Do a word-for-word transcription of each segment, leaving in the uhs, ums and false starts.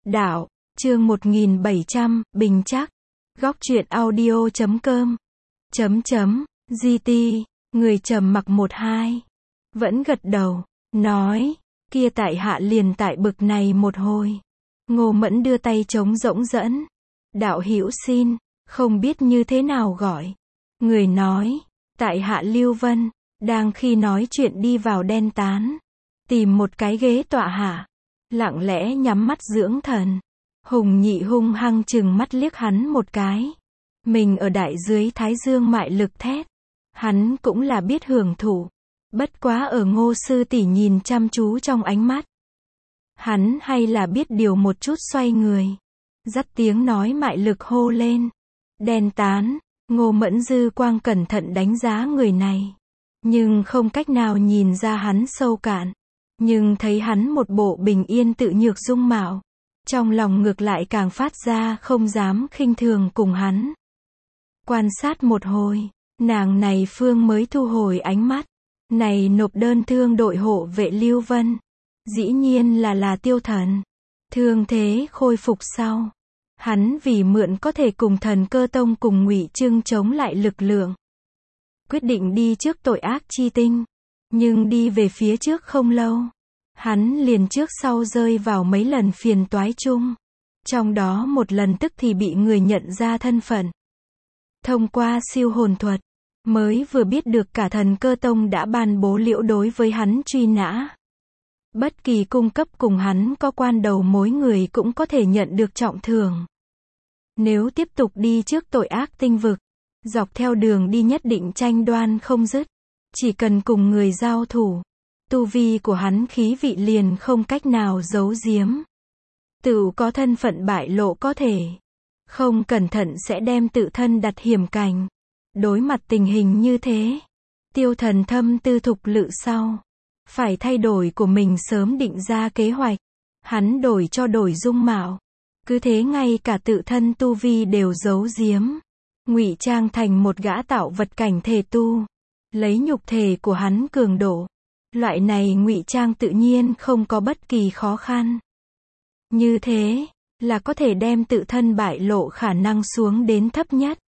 Đạo, chương một nghìn bảy trăm, Bình Trắc. Góc truyện audio chấm com. Chấm chấm, giê tê, người trầm mặc một hai. Vẫn gật đầu, nói, kia tại hạ liền tại bực này một hồi. Ngô Mẫn đưa tay trống rỗng dẫn. Đạo hữu xin, không biết như thế nào gọi. Người nói, tại hạ Lưu Vân, đang khi nói chuyện đi vào đen tán. Tìm một cái ghế tọa hạ. Lặng lẽ nhắm mắt dưỡng thần. Hùng Nhị hung hăng chừng mắt liếc hắn một cái. Mình ở đại dưới thái dương mại lực thét. Hắn cũng là biết hưởng thụ. Bất quá ở Ngô sư tỷ nhìn chăm chú trong ánh mắt. Hắn hay là biết điều một chút xoay người. Dắt tiếng nói mại lực hô lên. Đen tán, Ngô Mẫn dư quang cẩn thận đánh giá người này. Nhưng không cách nào nhìn ra hắn sâu cạn. Nhưng thấy hắn một bộ bình yên tự nhược dung mạo. Trong lòng ngược lại càng phát ra không dám khinh thường cùng hắn. Quan sát một hồi, nàng này phương mới thu hồi ánh mắt. Này nộp đơn thương đội hộ vệ Lưu Vân. Dĩ nhiên là là Tiêu Thần. Thương thế khôi phục sau. Hắn vì mượn có thể cùng Thần Cơ Tông cùng Ngụy Trưng chống lại lực lượng. Quyết định đi trước tội ác chi tinh. Nhưng đi về phía trước không lâu. Hắn liền trước sau rơi vào mấy lần phiền toái chung. Trong đó một lần tức thì bị người nhận ra thân phận. Thông qua siêu hồn thuật, mới vừa biết được cả Thần Cơ Tông đã ban bố liễu đối với hắn truy nã. Bất kỳ cung cấp cùng hắn có quan đầu mối người cũng có thể nhận được trọng thưởng. Nếu tiếp tục đi trước tội ác tinh vực, dọc theo đường đi nhất định tranh đoan không dứt. Chỉ cần cùng người giao thủ, tu vi của hắn khí vị liền không cách nào giấu giếm. Tự có thân phận bại lộ có thể. Không cẩn thận sẽ đem tự thân đặt hiểm cảnh. Đối mặt tình hình như thế, Tiêu Thần thâm tư thục lự sau. Phải thay đổi của mình sớm định ra kế hoạch. Hắn đổi cho đổi dung mạo. Cứ thế ngay cả tự thân tu vi đều giấu giếm. Ngụy trang thành một gã tạo vật cảnh thể tu. Lấy nhục thể của hắn cường độ. Loại này ngụy trang tự nhiên không có bất kỳ khó khăn. Như thế, là có thể đem tự thân bại lộ khả năng xuống đến thấp nhất.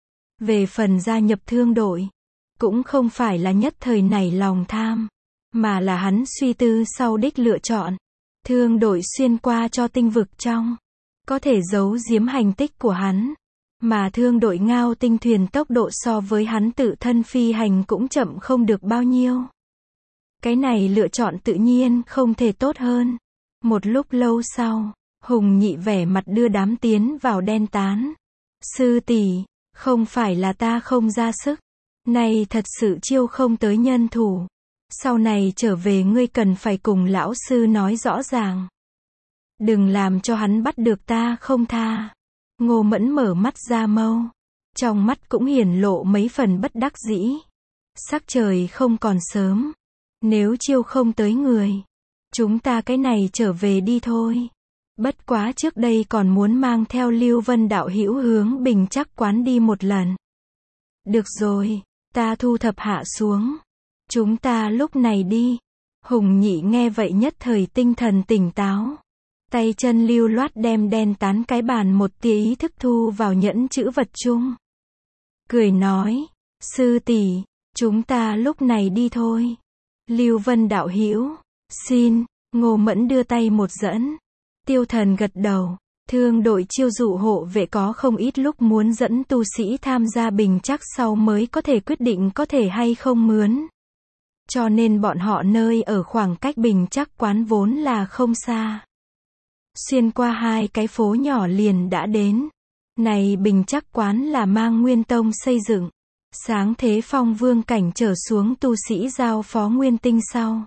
Về phần gia nhập thương đội, cũng không phải là nhất thời nảy lòng tham, mà là hắn suy tư sau đích lựa chọn. Thương đội xuyên qua cho tinh vực trong, có thể giấu giếm hành tích của hắn. Mà thương đội ngao tinh thuyền tốc độ so với hắn tự thân phi hành cũng chậm không được bao nhiêu. Cái này lựa chọn tự nhiên không thể tốt hơn. Một lúc lâu sau, Hùng Nhị vẻ mặt đưa đám tiến vào đen tán. Sư tỷ, không phải là ta không ra sức. Này thật sự chiêu không tới nhân thủ. Sau này trở về ngươi cần phải cùng lão sư nói rõ ràng. Đừng làm cho hắn bắt được ta không tha. Ngô Mẫn mở mắt ra mâu. Trong mắt cũng hiển lộ mấy phần bất đắc dĩ. Sắc trời không còn sớm. Nếu chiêu không tới người, chúng ta cái này trở về đi thôi. Bất quá trước đây còn muốn mang theo Lưu Vân đạo hữu hướng Bình Trắc quán đi một lần. Được rồi, ta thu thập hạ xuống. Chúng ta lúc này đi. Hùng Nhị nghe vậy nhất thời tinh thần tỉnh táo. Tay chân lưu loát đem đen tán cái bàn một tia ý thức thu vào nhẫn chữ vật chung. Cười nói, sư tỷ, chúng ta lúc này đi thôi. Lưu Vân đạo hữu, xin. Ngô Mẫn đưa tay một dẫn. Tiêu Thần gật đầu. Thương đội chiêu dụ hộ vệ có không ít lúc muốn dẫn tu sĩ tham gia Bình Trắc sau mới có thể quyết định có thể hay không mướn. Cho nên bọn họ nơi ở khoảng cách Bình Trắc quán vốn là không xa. Xuyên qua hai cái phố nhỏ liền đã đến. Này Bình Trắc quán là Mang Nguyên Tông xây dựng. Sáng thế phong vương cảnh trở xuống tu sĩ giao phó nguyên tinh sau.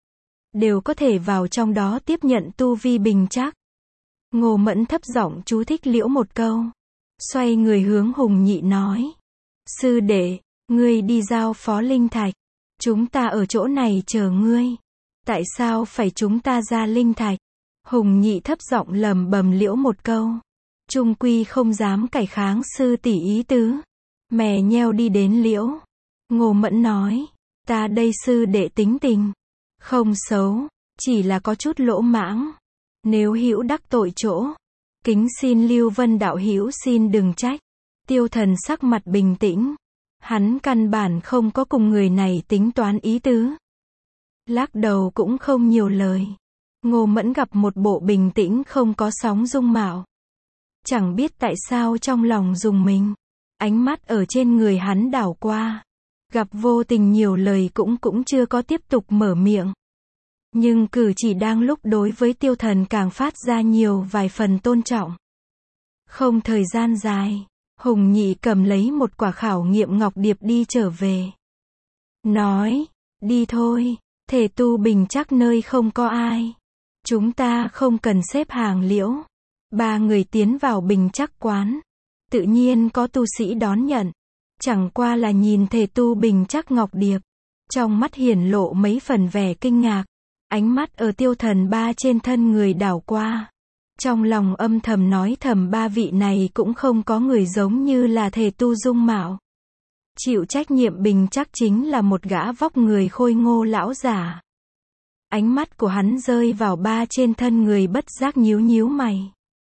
Đều có thể vào trong đó tiếp nhận tu vi Bình Trắc. Ngô Mẫn thấp giọng chú thích liễu một câu. Xoay người hướng Hùng Nhị nói. Sư đệ, ngươi đi giao phó linh thạch. Chúng ta ở chỗ này chờ ngươi. Tại sao phải chúng ta ra linh thạch? Hùng Nhị thấp giọng lầm bầm liễu một câu. Trung quy không dám cải kháng sư tỷ ý tứ. Mè nheo đi đến liễu. Ngô Mẫn nói. Ta đây sư đệ tính tình. Không xấu, chỉ là có chút lỗ mãng. Nếu hữu đắc tội chỗ, kính xin Lưu Vân đạo hữu xin đừng trách. Tiêu Thần sắc mặt bình tĩnh. Hắn căn bản không có cùng người này tính toán ý tứ. Lắc đầu cũng không nhiều lời. Ngô Mẫn gặp một bộ bình tĩnh không có sóng dung mạo. Chẳng biết tại sao trong lòng rùng mình. Ánh mắt ở trên người hắn đảo qua. Gặp vô tình nhiều lời cũng cũng chưa có tiếp tục mở miệng. Nhưng cử chỉ đang lúc đối với Tiêu Thần càng phát ra nhiều vài phần tôn trọng. Không thời gian dài, Hùng Nhị cầm lấy một quả khảo nghiệm ngọc điệp đi trở về. Nói, đi thôi, thể tu bình chắc nơi không có ai. Chúng ta không cần xếp hàng liễu. Ba người tiến vào bình chắc quán. Tự nhiên có tu sĩ đón nhận. Chẳng qua là nhìn thể tu bình chắc ngọc điệp. Trong mắt hiển lộ mấy phần vẻ kinh ngạc. Ánh mắt ở Tiêu Thần ba trên thân người đảo qua. Trong lòng âm thầm nói thầm ba vị này cũng không có người giống như là thể tu dung mạo. Chịu trách nhiệm bình chắc chính là một gã vóc người khôi ngô lão giả. Ánh mắt của hắn rơi vào ba trên thân người bất giác nhíu nhíu mày.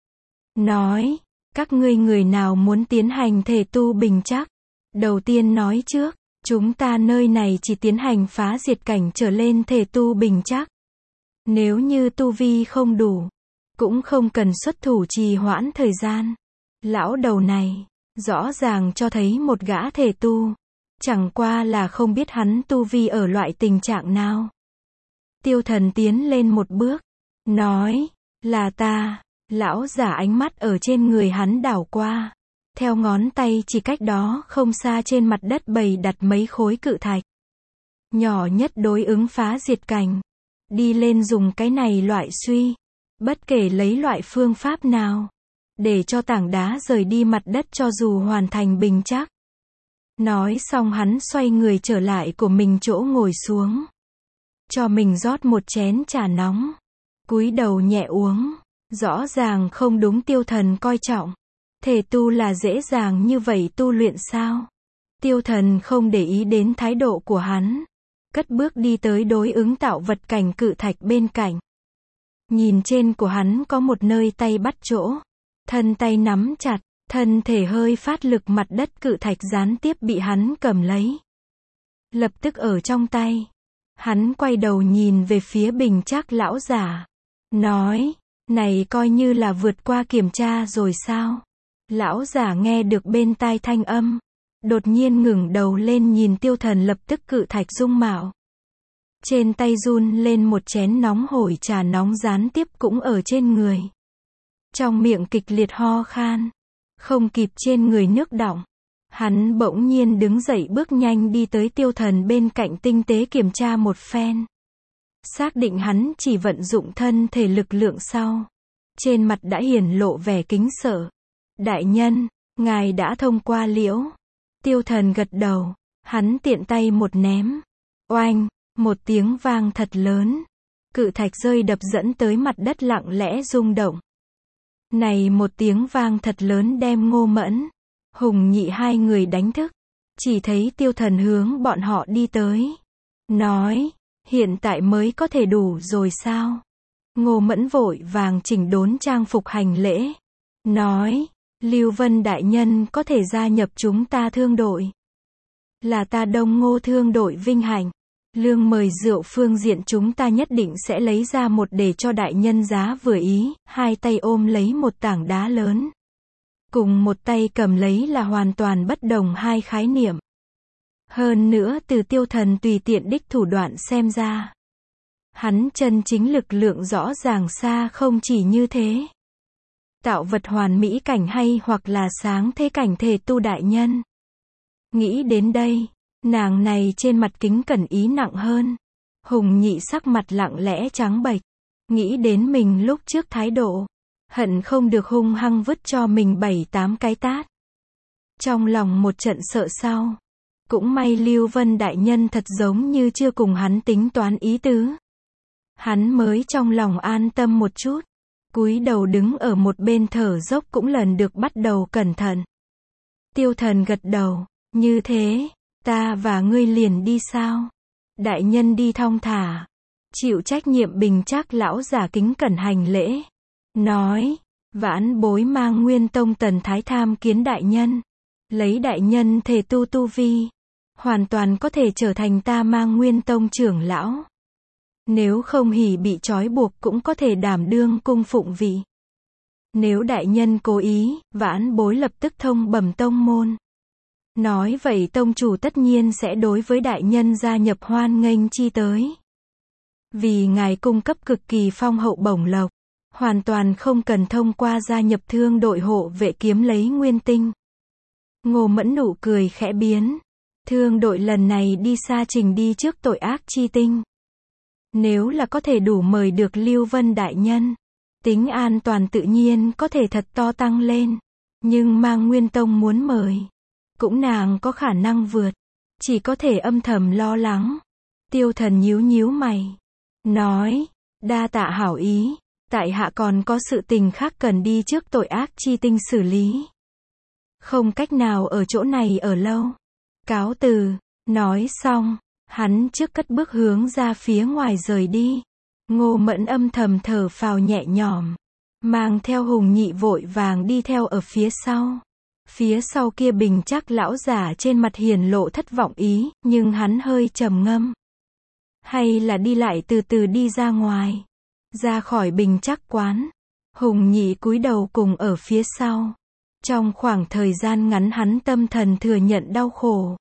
Nói, các ngươi người nào muốn tiến hành thể tu bình chắc? Đầu tiên nói trước, chúng ta nơi này chỉ tiến hành phá diệt cảnh trở lên thể tu bình chắc. Nếu như tu vi không đủ, cũng không cần xuất thủ trì hoãn thời gian. Lão đầu này, rõ ràng cho thấy một gã thể tu. Chẳng qua là không biết hắn tu vi ở loại tình trạng nào. Tiêu Thần tiến lên một bước, nói, là ta. Lão giả ánh mắt ở trên người hắn đảo qua. Theo ngón tay chỉ cách đó không xa trên mặt đất bày đặt mấy khối cự thạch. Nhỏ nhất đối ứng phá diệt cảnh. Đi lên dùng cái này loại suy. Bất kể lấy loại phương pháp nào. Để cho tảng đá rời đi mặt đất cho dù hoàn thành bình chắc. Nói xong hắn xoay người trở lại của mình chỗ ngồi xuống. Cho mình rót một chén trà nóng. Cúi đầu nhẹ uống. Rõ ràng không đúng Tiêu Thần coi trọng. Thể tu là dễ dàng như vậy tu luyện sao? Tiêu Thần không để ý đến thái độ của hắn. Cất bước đi tới đối ứng tạo vật cảnh cự thạch bên cạnh. Nhìn trên của hắn có một nơi tay bắt chỗ. Thân tay nắm chặt, thân thể hơi phát lực mặt đất cự thạch gián tiếp bị hắn cầm lấy. Lập tức ở trong tay. Hắn quay đầu nhìn về phía bình chắc lão giả. Nói, này coi như là vượt qua kiểm tra rồi sao? Lão giả nghe được bên tai thanh âm. Đột nhiên ngừng đầu lên nhìn Tiêu Thần lập tức cự thạch dung mạo. Trên tay run lên một chén nóng hổi trà nóng gián tiếp cũng ở trên người. Trong miệng kịch liệt ho khan. Không kịp trên người nước đọng. Hắn bỗng nhiên đứng dậy bước nhanh đi tới Tiêu Thần bên cạnh tinh tế kiểm tra một phen. Xác định hắn chỉ vận dụng thân thể lực lượng sau. Trên mặt đã hiển lộ vẻ kính sợ. Đại nhân, ngài đã thông qua liễu. Tiêu Thần gật đầu. Hắn tiện tay một ném. Oanh, một tiếng vang thật lớn. Cự thạch rơi đập dẫn tới mặt đất lặng lẽ rung động. Này một tiếng vang thật lớn đem Ngô Mẫn, Hùng Nhị hai người đánh thức. Chỉ thấy Tiêu Thần hướng bọn họ đi tới. Nói, hiện tại mới có thể đủ rồi sao? Ngô Mẫn vội vàng chỉnh đốn trang phục hành lễ. Nói, Lưu Vân đại nhân có thể gia nhập chúng ta thương đội. Là ta Đông Ngô thương đội vinh hạnh. Lương mời rượu phương diện chúng ta nhất định sẽ lấy ra một để cho đại nhân giá vừa ý. Hai tay ôm lấy một tảng đá lớn. Cùng một tay cầm lấy là hoàn toàn bất đồng hai khái niệm. Hơn nữa từ Tiêu Thần tùy tiện đích thủ đoạn xem ra. Hắn chân chính lực lượng rõ ràng xa không chỉ như thế. Tạo vật hoàn mỹ cảnh hay hoặc là sáng thế cảnh thể tu đại nhân. Nghĩ đến đây, nàng này trên mặt kính cẩn ý nặng hơn. Hùng Nhị sắc mặt lặng lẽ trắng bệch. Nghĩ đến mình lúc trước thái độ. Hận không được hung hăng vứt cho mình bảy tám cái tát. Trong lòng một trận sợ sau. Cũng may Lưu Vân đại nhân thật giống như chưa cùng hắn tính toán ý tứ. Hắn mới trong lòng an tâm một chút. Cúi đầu đứng ở một bên thở dốc cũng lần được bắt đầu cẩn thận. Tiêu Thần gật đầu. Như thế, ta và ngươi liền đi sao? Đại nhân đi thong thả. Chịu trách nhiệm Bình Trác lão giả kính cẩn hành lễ. Nói, vãn bối Mang Nguyên Tông Tần Thái tham kiến đại nhân. Lấy đại nhân thể tu tu vi. Hoàn toàn có thể trở thành ta Mang Nguyên Tông trưởng lão. Nếu không hỉ bị trói buộc cũng có thể đảm đương cung phụng vị. Nếu đại nhân cố ý, vãn bối lập tức thông bẩm tông môn. Nói vậy tông chủ tất nhiên sẽ đối với đại nhân gia nhập hoan nghênh chi tới. Vì ngài cung cấp cực kỳ phong hậu bổng lộc, hoàn toàn không cần thông qua gia nhập thương đội hộ vệ kiếm lấy nguyên tinh. Ngô Mẫn nụ cười khẽ biến. Thương đội lần này đi xa trình đi trước tội ác chi tinh. Nếu là có thể đủ mời được Lưu Vân đại nhân, tính an toàn tự nhiên có thể thật to tăng lên. Nhưng Mang Nguyên Tông muốn mời, cũng nàng có khả năng vượt, chỉ có thể âm thầm lo lắng. Tiêu Thần nhíu nhíu mày, nói, đa tạ hảo ý, tại hạ còn có sự tình khác cần đi trước tội ác chi tinh xử lý. Không cách nào ở chỗ này ở lâu. Cáo từ. Nói xong, hắn trước cất bước hướng ra phía ngoài rời đi. Ngô Mẫn âm thầm thở phào nhẹ nhõm, mang theo Hùng Nhị vội vàng đi theo ở phía sau. Phía sau kia Bình Trác lão giả trên mặt hiển lộ thất vọng ý, nhưng hắn hơi trầm ngâm. Hay là đi lại từ từ đi ra ngoài. Ra khỏi Bình Trác quán, Hùng Nhị cúi đầu cùng ở phía sau. Trong khoảng thời gian ngắn hắn tâm thần thừa nhận đau khổ.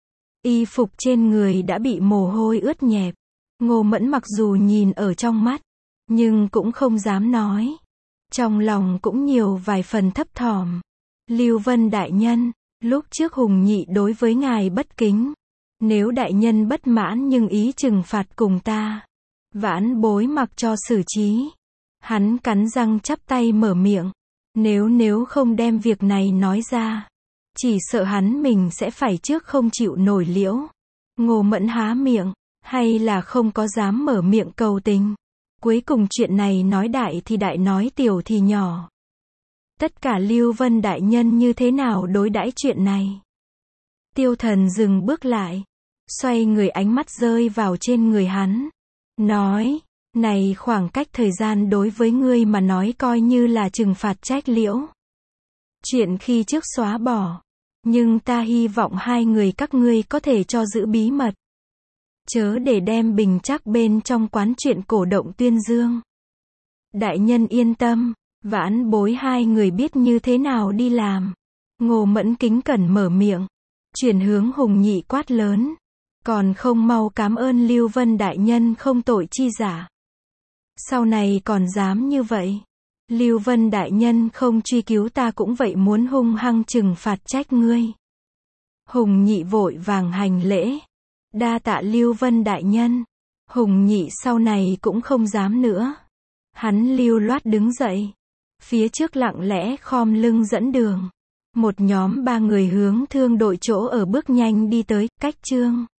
Y phục trên người đã bị mồ hôi ướt nhẹp. Ngô Mẫn mặc dù nhìn ở trong mắt, nhưng cũng không dám nói. Trong lòng cũng nhiều vài phần thấp thỏm. Lưu Vân đại nhân, lúc trước Hùng Nhị đối với ngài bất kính. Nếu đại nhân bất mãn nhưng ý trừng phạt cùng ta, vãn bối mặc cho xử trí. Hắn cắn răng chắp tay mở miệng. Nếu nếu không đem việc này nói ra, chỉ sợ hắn mình sẽ phải trước không chịu nổi liễu. Ngô Mẫn há miệng, hay là không có dám mở miệng cầu tình. Cuối cùng chuyện này nói đại thì đại nói tiểu thì nhỏ. Tất cả Lưu Vân đại nhân như thế nào đối đãi chuyện này? Tiêu Thần dừng bước lại, xoay người ánh mắt rơi vào trên người hắn. Nói, này khoảng cách thời gian đối với ngươi mà nói coi như là trừng phạt trách liễu. Chuyện khi trước xóa bỏ, nhưng ta hy vọng hai người các ngươi có thể cho giữ bí mật. Chớ để đem Bình Trác bên trong quán chuyện cổ động tuyên dương. Đại nhân yên tâm, vãn bối hai người biết như thế nào đi làm. Ngô Mẫn kính cẩn mở miệng, chuyển hướng Hùng Nhị quát lớn. Còn không mau cám ơn Lưu Vân đại nhân không tội chi giả. Sau này còn dám như vậy. Lưu Vân đại nhân không truy cứu ta cũng vậy muốn hung hăng trừng phạt trách ngươi. Hùng Nhị vội vàng hành lễ. Đa tạ Lưu Vân đại nhân. Hùng Nhị sau này cũng không dám nữa. Hắn lưu loát đứng dậy. Phía trước lặng lẽ khom lưng dẫn đường. Một nhóm ba người hướng thương đội chỗ ở bước nhanh đi tới, cách Trương